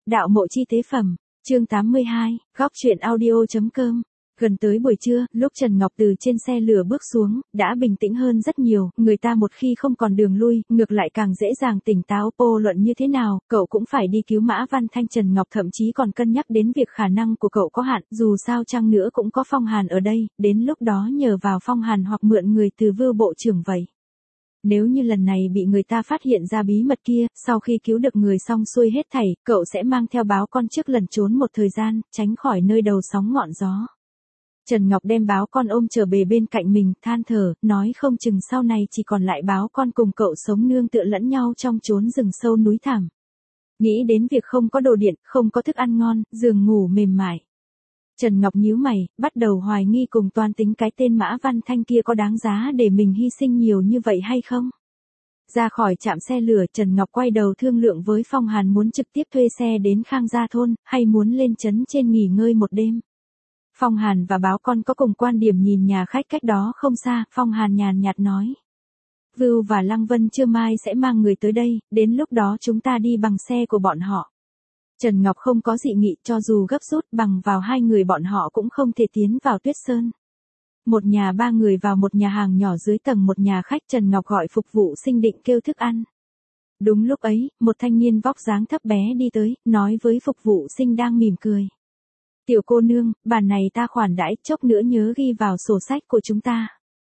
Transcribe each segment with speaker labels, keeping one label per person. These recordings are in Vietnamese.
Speaker 1: Đạo mộ chi tế phẩm, chương 82, góc truyện audio.com. Gần tới buổi trưa, lúc Trần Ngọc từ trên xe lửa bước xuống, đã bình tĩnh hơn rất nhiều, người ta một khi không còn đường lui, ngược lại càng dễ dàng tỉnh táo. Vô luận như thế nào, cậu cũng phải đi cứu Mã Văn Thanh. Trần Ngọc thậm chí còn cân nhắc đến việc khả năng của cậu có hạn, dù sao chăng nữa cũng có Phong Hàn ở đây, đến lúc đó nhờ vào Phong Hàn hoặc mượn người từ Vưu bộ trưởng vậy. Nếu như lần này bị người ta phát hiện ra bí mật kia, sau khi cứu được người xong xuôi hết thảy, cậu sẽ mang theo báo con trước lần trốn một thời gian, tránh khỏi nơi đầu sóng ngọn gió. Trần Ngọc đem báo con ôm trở về bên cạnh mình, than thở, nói không chừng sau này chỉ còn lại báo con cùng cậu sống nương tựa lẫn nhau trong chốn rừng sâu núi thẳm. Nghĩ đến việc không có đồ điện, không có thức ăn ngon, giường ngủ mềm mại. Trần Ngọc nhíu mày, bắt đầu hoài nghi cùng toan tính cái tên Mã Văn Thanh kia có đáng giá để mình hy sinh nhiều như vậy hay không. Ra khỏi trạm xe lửa, Trần Ngọc quay đầu thương lượng với Phong Hàn muốn trực tiếp thuê xe đến Khang Gia Thôn, hay muốn lên trấn trên nghỉ ngơi một đêm. Phong Hàn và báo con có cùng quan điểm nhìn nhà khách cách đó không xa, Phong Hàn nhàn nhạt nói. Vưu và Lăng Vân trưa mai sẽ mang người tới đây, đến lúc đó chúng ta đi bằng xe của bọn họ. Trần Ngọc không có dị nghị, cho dù gấp rút bằng vào hai người bọn họ cũng không thể tiến vào Tuyết Sơn. Một nhà ba người vào một nhà hàng nhỏ dưới tầng một nhà khách, Trần Ngọc gọi phục vụ sinh định kêu thức ăn. Đúng lúc ấy, một thanh niên vóc dáng thấp bé đi tới, nói với phục vụ sinh đang mỉm cười. Tiểu cô nương, bàn này ta khoản đãi, chốc nữa nhớ ghi vào sổ sách của chúng ta.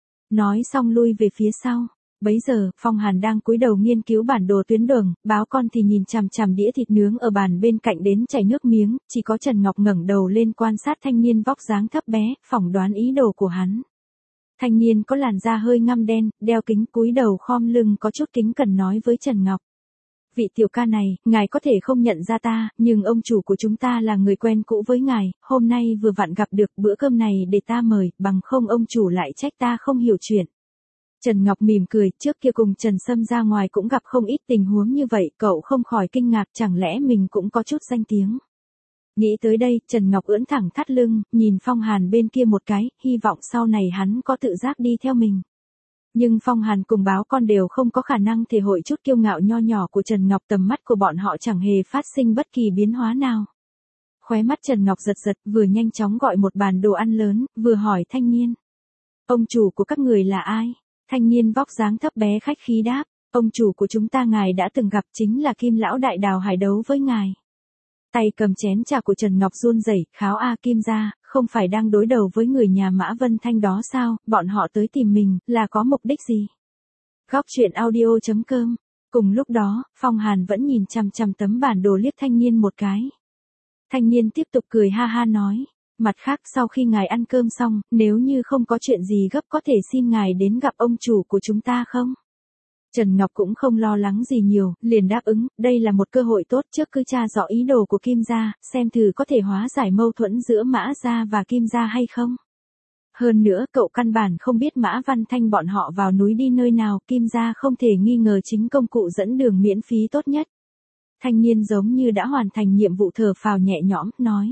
Speaker 1: Nói xong lui về phía sau. Bấy giờ, Phong Hàn đang cúi đầu nghiên cứu bản đồ tuyến đường, báo con thì nhìn chằm chằm đĩa thịt nướng ở bàn bên cạnh đến chảy nước miếng, chỉ có Trần Ngọc ngẩng đầu lên quan sát thanh niên vóc dáng thấp bé, phỏng đoán ý đồ của hắn. Thanh niên có làn da hơi ngăm đen, đeo kính, cúi đầu khom lưng có chút kính cẩn nói với Trần Ngọc. Vị tiểu ca này, ngài có thể không nhận ra ta, nhưng ông chủ của chúng ta là người quen cũ với ngài, hôm nay vừa vặn gặp được, bữa cơm này để ta mời, bằng không ông chủ lại trách ta không hiểu chuyện. Trần Ngọc mỉm cười, trước kia cùng Trần Sâm ra ngoài cũng gặp không ít tình huống như vậy, cậu không khỏi kinh ngạc, chẳng lẽ mình cũng có chút danh tiếng. Nghĩ tới đây, Trần Ngọc ưỡn thẳng thắt lưng, nhìn Phong Hàn bên kia một cái, hy vọng sau này hắn có tự giác đi theo mình. Nhưng Phong Hàn cùng báo con đều không có khả năng thể hội chút kiêu ngạo nho nhỏ của Trần Ngọc, tầm mắt của bọn họ chẳng hề phát sinh bất kỳ biến hóa nào. Khóe mắt Trần Ngọc giật giật, vừa nhanh chóng gọi một bàn đồ ăn lớn, vừa hỏi thanh niên. Ông chủ của các người là ai? Thanh niên vóc dáng thấp bé khách khí đáp, ông chủ của chúng ta ngài đã từng gặp, chính là Kim lão đại Đào Hải đấu với ngài. Tay cầm chén trà của Trần Ngọc run rẩy, kháo a Kim gia, không phải đang đối đầu với người nhà Mã Vân Thanh đó sao, bọn họ tới tìm mình, là có mục đích gì? Góc truyện audio.com. Cùng lúc đó, Phong Hàn vẫn nhìn chằm chằm tấm bản đồ liếc thanh niên một cái. Thanh niên tiếp tục cười ha ha nói. Mặt khác, sau khi ngài ăn cơm xong, nếu như không có chuyện gì gấp có thể xin ngài đến gặp ông chủ của chúng ta không? Trần Ngọc cũng không lo lắng gì nhiều, liền đáp ứng, đây là một cơ hội tốt, trước cứ tra rõ ý đồ của Kim gia, xem thử có thể hóa giải mâu thuẫn giữa Mã gia và Kim gia hay không. Hơn nữa, cậu căn bản không biết Mã Văn Thanh bọn họ vào núi đi nơi nào, Kim gia không thể nghi ngờ chính công cụ dẫn đường miễn phí tốt nhất. Thanh niên giống như đã hoàn thành nhiệm vụ, thở phào nhẹ nhõm, nói.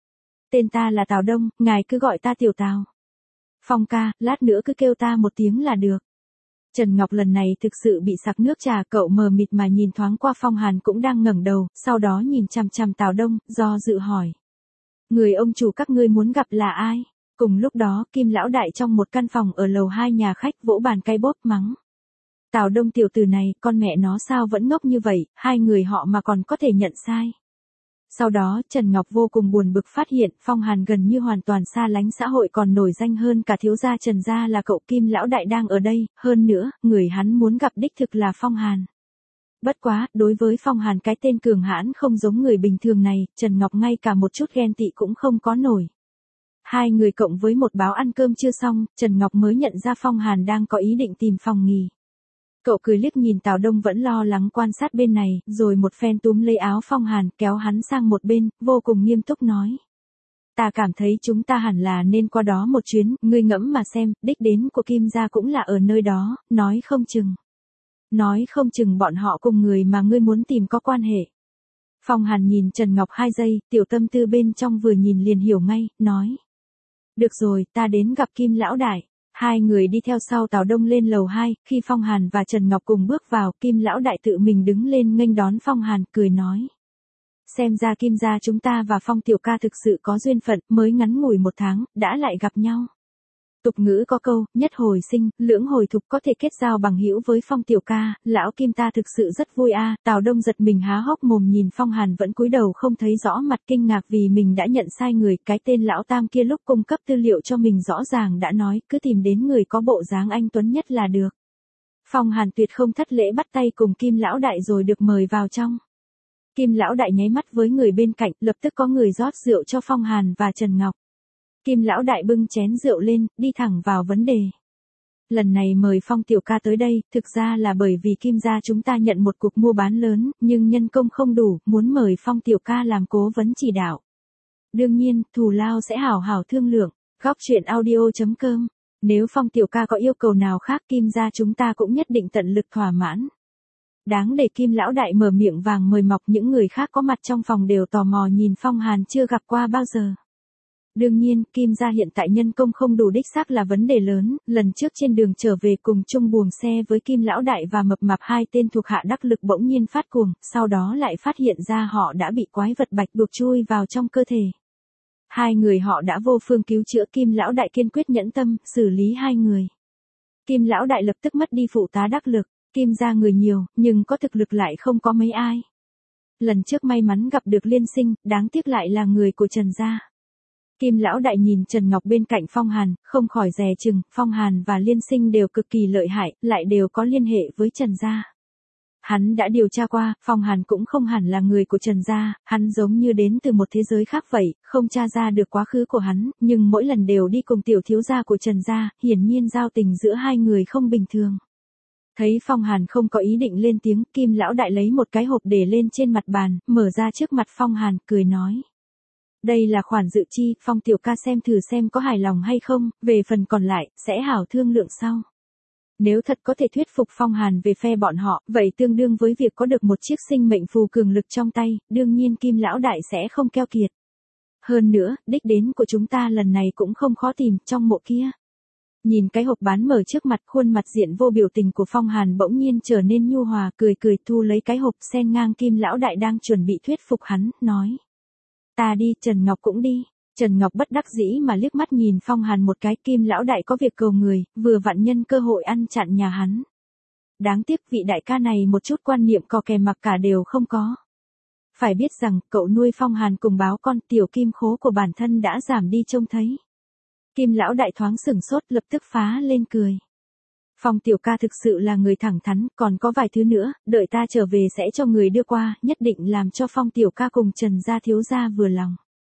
Speaker 1: Tên ta là Tào Đông, ngài cứ gọi ta Tiểu Tào. Phong ca, lát nữa cứ kêu ta một tiếng là được. Trần Ngọc lần này thực sự bị sặc nước trà, cậu mờ mịt mà nhìn thoáng qua Phong Hàn cũng đang ngẩng đầu, sau đó nhìn chằm chằm Tào Đông, do dự hỏi. Người ông chủ các ngươi muốn gặp là ai? Cùng lúc đó, Kim lão đại trong một căn phòng ở lầu 2 nhà khách vỗ bàn cay bốp mắng. Tào Đông tiểu tử này, con mẹ nó sao vẫn ngốc như vậy, hai người họ mà còn có thể nhận sai. Sau đó, Trần Ngọc vô cùng buồn bực phát hiện, Phong Hàn gần như hoàn toàn xa lánh xã hội, còn nổi danh hơn cả thiếu gia Trần gia là cậu Kim lão đại đang ở đây, hơn nữa, người hắn muốn gặp đích thực là Phong Hàn. Bất quá, đối với Phong Hàn cái tên cường hãn không giống người bình thường này, Trần Ngọc ngay cả một chút ghen tị cũng không có nổi. Hai người cộng với một báo ăn cơm chưa xong, Trần Ngọc mới nhận ra Phong Hàn đang có ý định tìm phòng nghỉ. Cậu cười liếc nhìn Tào Đông vẫn lo lắng quan sát bên này, rồi một phen túm lấy áo Phong Hàn, kéo hắn sang một bên, vô cùng nghiêm túc nói. Ta cảm thấy chúng ta hẳn là nên qua đó một chuyến, ngươi ngẫm mà xem, đích đến của Kim gia cũng là ở nơi đó, nói không chừng bọn họ cùng người mà ngươi muốn tìm có quan hệ. Phong Hàn nhìn Trần Ngọc 2 giây, tiểu tâm tư bên trong vừa nhìn liền hiểu ngay, nói. Được rồi, ta đến gặp Kim lão đại. Hai người đi theo sau Tào Đông lên lầu 2, khi Phong Hàn và Trần Ngọc cùng bước vào, Kim lão đại tự mình đứng lên nghênh đón Phong Hàn, cười nói. Xem ra Kim gia chúng ta và Phong tiểu ca thực sự có duyên phận, mới ngắn ngủi 1 tháng, đã lại gặp nhau. Tục ngữ có câu, nhất hồi sinh, lưỡng hồi thục, có thể kết giao bằng hữu với Phong tiểu ca, lão Kim ta thực sự rất vui a. Tào Đông giật mình há hốc mồm nhìn Phong Hàn vẫn cúi đầu không thấy rõ mặt, kinh ngạc vì mình đã nhận sai người, cái tên lão Tam kia lúc cung cấp tư liệu cho mình rõ ràng đã nói, cứ tìm đến người có bộ dáng anh tuấn nhất là được. Phong Hàn tuyệt không thất lễ bắt tay cùng Kim lão đại rồi được mời vào trong. Kim lão đại nháy mắt với người bên cạnh, lập tức có người rót rượu cho Phong Hàn và Trần Ngọc. Kim lão đại bưng chén rượu lên, đi thẳng vào vấn đề. Lần này mời Phong tiểu ca tới đây, thực ra là bởi vì Kim gia chúng ta nhận một cuộc mua bán lớn, nhưng nhân công không đủ, muốn mời Phong tiểu ca làm cố vấn chỉ đạo. Đương nhiên, thù lao sẽ hảo hảo thương lượng. Góc truyện audio.com. Nếu Phong tiểu ca có yêu cầu nào khác, Kim gia chúng ta cũng nhất định tận lực thỏa mãn. Đáng để Kim lão đại mở miệng vàng mời mọc, những người khác có mặt trong phòng đều tò mò nhìn Phong Hàn chưa gặp qua bao giờ. Đương nhiên, Kim gia hiện tại nhân công không đủ đích xác là vấn đề lớn, lần trước trên đường trở về cùng chung buồng xe với Kim lão đại và mập mạp, 2 tên thuộc hạ đắc lực bỗng nhiên phát cuồng, sau đó lại phát hiện ra họ đã bị quái vật bạch đuộc chui vào trong cơ thể. 2 người họ đã vô phương cứu chữa, Kim lão đại kiên quyết nhẫn tâm, xử lý 2 người. Kim lão đại lập tức mất đi phụ tá đắc lực, Kim gia người nhiều, nhưng có thực lực lại không có mấy ai. Lần trước may mắn gặp được Liên Sinh, đáng tiếc lại là người của Trần gia. Kim lão đại nhìn Trần Ngọc bên cạnh Phong Hàn, không khỏi dè chừng, Phong Hàn và Liên Sinh đều cực kỳ lợi hại, lại đều có liên hệ với Trần gia. Hắn đã điều tra qua, Phong Hàn cũng không hẳn là người của Trần gia, hắn giống như đến từ một thế giới khác vậy, không tra ra được quá khứ của hắn, nhưng mỗi lần đều đi cùng tiểu thiếu gia của Trần gia, hiển nhiên giao tình giữa 2 người không bình thường. Thấy Phong Hàn không có ý định lên tiếng, Kim lão đại lấy một cái hộp để lên trên mặt bàn, mở ra trước mặt Phong Hàn, cười nói. Đây là khoản dự chi, Phong tiểu ca xem thử xem có hài lòng hay không, về phần còn lại, sẽ hảo thương lượng sau. Nếu thật có thể thuyết phục Phong Hàn về phe bọn họ, vậy tương đương với việc có được một chiếc sinh mệnh phù cường lực trong tay, đương nhiên Kim lão đại sẽ không keo kiệt. Hơn nữa, đích đến của chúng ta lần này cũng không khó tìm, trong mộ kia. Nhìn cái hộp bán mở trước mặt, khuôn mặt diện vô biểu tình của Phong Hàn bỗng nhiên trở nên nhu hòa, cười cười thu lấy cái hộp, xen ngang Kim lão đại đang chuẩn bị thuyết phục hắn, nói. Ta đi, Trần Ngọc cũng đi. Trần Ngọc bất đắc dĩ mà liếc mắt nhìn Phong Hàn một cái, Kim lão đại có việc cầu người, vừa vặn nhân cơ hội ăn chặn nhà hắn. Đáng tiếc vị đại ca này một chút quan niệm cò kè mặc cả đều không có. Phải biết rằng, cậu nuôi Phong Hàn cùng báo con, tiểu kim khố của bản thân đã giảm đi trông thấy. Kim lão đại thoáng sửng sốt, lập tức phá lên cười. Phong tiểu ca thực sự là người thẳng thắn, còn có vài thứ nữa, đợi ta trở về sẽ cho người đưa qua, nhất định làm cho Phong tiểu ca cùng Trần gia thiếu gia vừa lòng.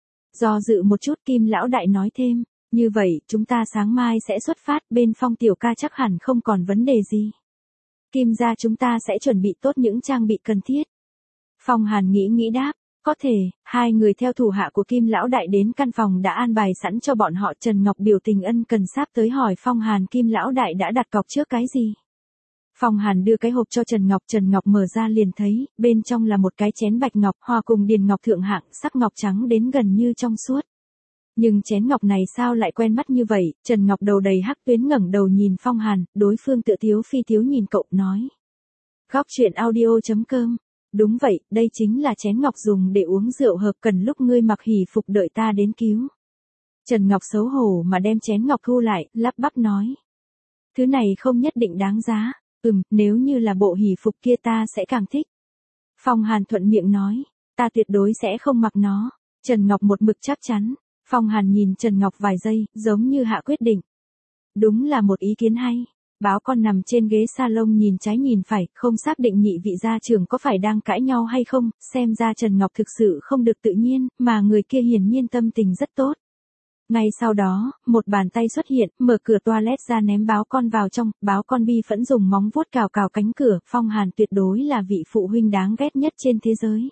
Speaker 1: Do dự một chút, Kim lão đại nói thêm, như vậy, chúng ta sáng mai sẽ xuất phát, bên Phong tiểu ca chắc hẳn không còn vấn đề gì. Kim gia chúng ta sẽ chuẩn bị tốt những trang bị cần thiết. Phong Hàn nghĩ đáp, có thể. 2 người theo thủ hạ của Kim lão đại đến căn phòng đã an bài sẵn cho bọn họ. Trần Ngọc biểu tình ân cần sáp tới hỏi Phong Hàn Kim lão đại đã đặt cọc trước cái gì. Phong Hàn đưa cái hộp cho Trần Ngọc mở ra liền thấy, bên trong là một cái chén bạch ngọc hòa cùng điền ngọc thượng hạng, sắc ngọc trắng đến gần như trong suốt. Nhưng chén ngọc này sao lại quen mắt như vậy, Trần Ngọc đầu đầy hắc tuyến ngẩng đầu nhìn Phong Hàn, đối phương tựa tiếu phi tiếu nhìn cậu, nói. Góc truyện audio.com. Đúng vậy, đây chính là chén ngọc dùng để uống rượu hợp, cần lúc ngươi mặc hỷ phục đợi ta đến cứu. Trần Ngọc xấu hổ mà đem chén ngọc thu lại, lắp bắp nói. Thứ này không nhất định đáng giá, nếu như là bộ hỷ phục kia ta sẽ càng thích. Phong Hàn thuận miệng nói, ta tuyệt đối sẽ không mặc nó. Trần Ngọc một mực chắc chắn. Phong Hàn nhìn Trần Ngọc vài giây, giống như hạ quyết định. Đúng là một ý kiến hay. Báo con nằm trên ghế salon nhìn trái nhìn phải, không xác định nhị vị gia trưởng có phải đang cãi nhau hay không, xem ra Trần Ngọc thực sự không được tự nhiên, mà người kia hiển nhiên tâm tình rất tốt. Ngay sau đó, một bàn tay xuất hiện, mở cửa toilet ra ném báo con vào trong, báo con bi phẫn dùng móng vuốt cào cào cánh cửa, Phong Hàn tuyệt đối là vị phụ huynh đáng ghét nhất trên thế giới.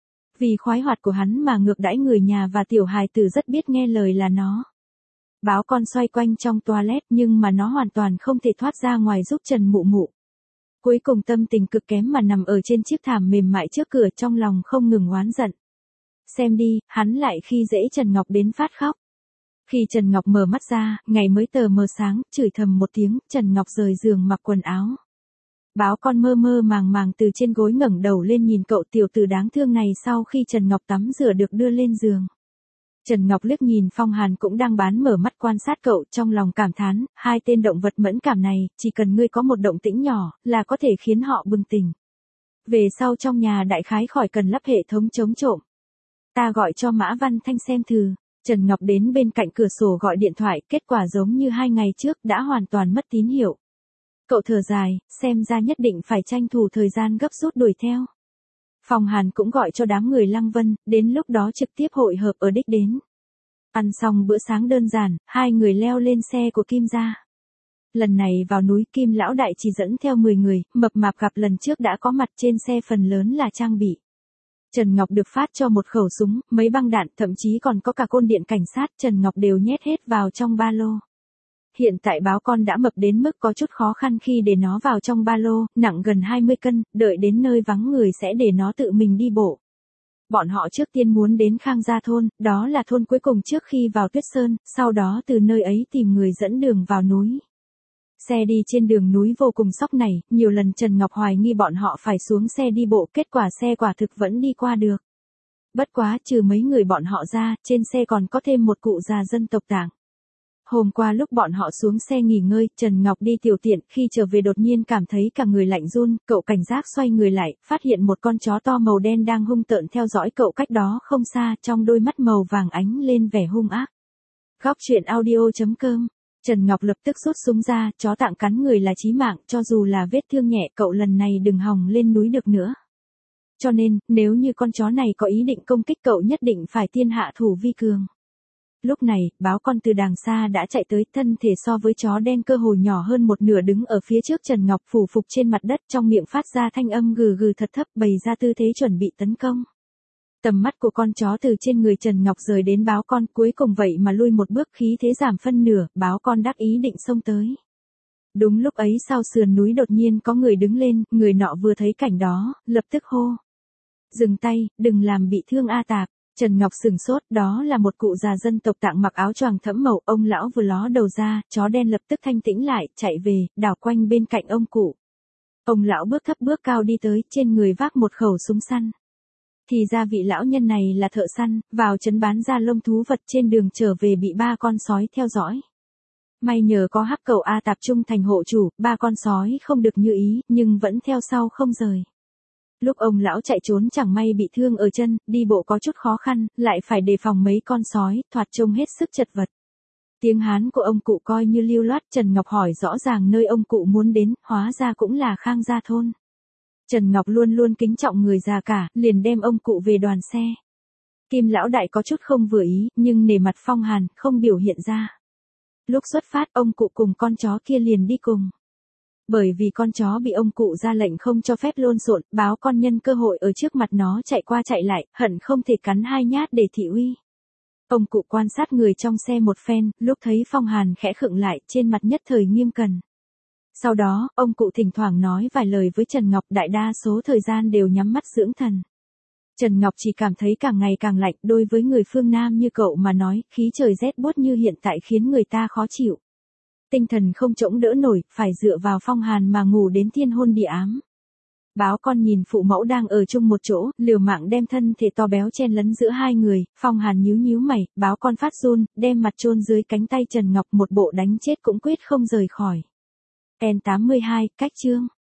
Speaker 1: Vì khoái hoạt của hắn mà ngược đãi người nhà và tiểu hài tử rất biết nghe lời là nó. Báo con xoay quanh trong toilet nhưng mà nó hoàn toàn không thể thoát ra ngoài giúp Trần Mụ Mụ. Cuối cùng tâm tình cực kém mà nằm ở trên chiếc thảm mềm mại trước cửa, trong lòng không ngừng oán giận. Xem đi, hắn lại khi dễ Trần Ngọc đến phát khóc. Khi Trần Ngọc mở mắt ra, ngày mới tờ mờ sáng, chửi thầm một tiếng, Trần Ngọc rời giường mặc quần áo. Báo con mơ mơ màng màng từ trên gối ngẩng đầu lên nhìn cậu tiểu tử đáng thương này sau khi Trần Ngọc tắm rửa được đưa lên giường. Trần Ngọc liếc nhìn Phong Hàn cũng đang bán mở mắt quan sát cậu, trong lòng cảm thán, hai tên động vật mẫn cảm này, chỉ cần ngươi có một động tĩnh nhỏ, là có thể khiến họ bừng tỉnh. Về sau trong nhà đại khái khỏi cần lắp hệ thống chống trộm. Ta gọi cho Mã Văn Thanh xem thử. Trần Ngọc đến bên cạnh cửa sổ gọi điện thoại, kết quả giống như 2 ngày trước đã hoàn toàn mất tín hiệu. Cậu thở dài, xem ra nhất định phải tranh thủ thời gian gấp rút đuổi theo. Phong Hàn cũng gọi cho đám người Lăng Vân, đến lúc đó trực tiếp hội hợp ở đích đến. Ăn xong bữa sáng đơn giản, hai người leo lên xe của Kim gia. Lần này vào núi Kim lão đại chỉ dẫn theo 10 người, mập mạp gặp lần trước đã có mặt trên xe phần lớn là trang bị. Trần Ngọc được phát cho một khẩu súng, mấy băng đạn, thậm chí còn có cả côn điện cảnh sát, Trần Ngọc đều nhét hết vào trong ba lô. Hiện tại báo con đã mập đến mức có chút khó khăn khi để nó vào trong ba lô, nặng gần 20 cân, đợi đến nơi vắng người sẽ để nó tự mình đi bộ. Bọn họ trước tiên muốn đến Khang Gia thôn, đó là thôn cuối cùng trước khi vào Tuyết Sơn, sau đó từ nơi ấy tìm người dẫn đường vào núi. Xe đi trên đường núi vô cùng sóc này, nhiều lần Trần Ngọc hoài nghi bọn họ phải xuống xe đi bộ, kết quả xe quả thực vẫn đi qua được. Bất quá trừ mấy người bọn họ ra, trên xe còn có thêm một cụ già dân tộc Tạng. Hôm qua lúc bọn họ xuống xe nghỉ ngơi, Trần Ngọc đi tiểu tiện, khi trở về đột nhiên cảm thấy cả người lạnh run, cậu cảnh giác xoay người lại, phát hiện một con chó to màu đen đang hung tợn theo dõi cậu cách đó không xa, trong đôi mắt màu vàng ánh lên vẻ hung ác. Góc truyện audio.com. Trần Ngọc lập tức rút súng ra, chó Tạng cắn người là chí mạng, cho dù là vết thương nhẹ, cậu lần này đừng hòng lên núi được nữa. Cho nên, nếu như con chó này có ý định công kích cậu nhất định phải tiên hạ thủ vi cường. Lúc này, báo con từ đàng xa đã chạy tới, thân thể so với chó đen cơ hồ nhỏ hơn một nửa đứng ở phía trước Trần Ngọc phủ phục trên mặt đất, trong miệng phát ra thanh âm gừ gừ thật thấp, bày ra tư thế chuẩn bị tấn công. Tầm mắt của con chó từ trên người Trần Ngọc rời đến báo con, cuối cùng vậy mà lui một bước, khí thế giảm phân nửa, báo con đắc ý định xông tới. Đúng lúc ấy sau sườn núi đột nhiên có người đứng lên, người nọ vừa thấy cảnh đó, lập tức hô. Dừng tay, đừng làm bị thương A Tạp. Trần Ngọc sửng sốt, đó là một cụ già dân tộc Tạng mặc áo choàng thẫm màu, ông lão vừa ló đầu ra, chó đen lập tức thanh tĩnh lại, chạy về, đảo quanh bên cạnh ông cụ. Ông lão bước thấp bước cao đi tới, trên người vác một khẩu súng săn. Thì ra vị lão nhân này là thợ săn, vào trấn bán ra lông thú vật, trên đường trở về bị 3 con sói theo dõi. May nhờ có hắc cầu A Tạp trung thành hộ chủ, 3 con sói không được như ý, nhưng vẫn theo sau không rời. Lúc ông lão chạy trốn chẳng may bị thương ở chân, đi bộ có chút khó khăn, lại phải đề phòng mấy con sói, thoạt trông hết sức chật vật. Tiếng Hán của ông cụ coi như lưu loát, Trần Ngọc hỏi rõ ràng nơi ông cụ muốn đến, hóa ra cũng là Khang Gia thôn. Trần Ngọc luôn luôn kính trọng người già cả, liền đem ông cụ về đoàn xe. Kim lão đại có chút không vừa ý, nhưng nể mặt Phong Hàn, không biểu hiện ra. Lúc xuất phát, ông cụ cùng con chó kia liền đi cùng. Bởi vì con chó bị ông cụ ra lệnh không cho phép lộn xộn, báo con nhân cơ hội ở trước mặt nó chạy qua chạy lại, hận không thể cắn 2 nhát để thị uy. Ông cụ quan sát người trong xe một phen, lúc thấy Phong Hàn khẽ khựng lại, trên mặt nhất thời nghiêm cẩn. Sau đó, ông cụ thỉnh thoảng nói vài lời với Trần Ngọc, đại đa số thời gian đều nhắm mắt dưỡng thần. Trần Ngọc chỉ cảm thấy càng ngày càng lạnh, đối với người phương Nam như cậu mà nói, khí trời rét buốt như hiện tại khiến người ta khó chịu. Tinh thần không chống đỡ nổi, phải dựa vào Phong Hàn mà ngủ đến thiên hôn địa ám. Báo con nhìn phụ mẫu đang ở chung một chỗ, liều mạng đem thân thể to béo chen lấn giữa hai người, Phong Hàn nhíu nhíu mày, báo con phát run, đem mặt chôn dưới cánh tay Trần Ngọc, một bộ đánh chết cũng quyết không rời khỏi. N82, cách chương.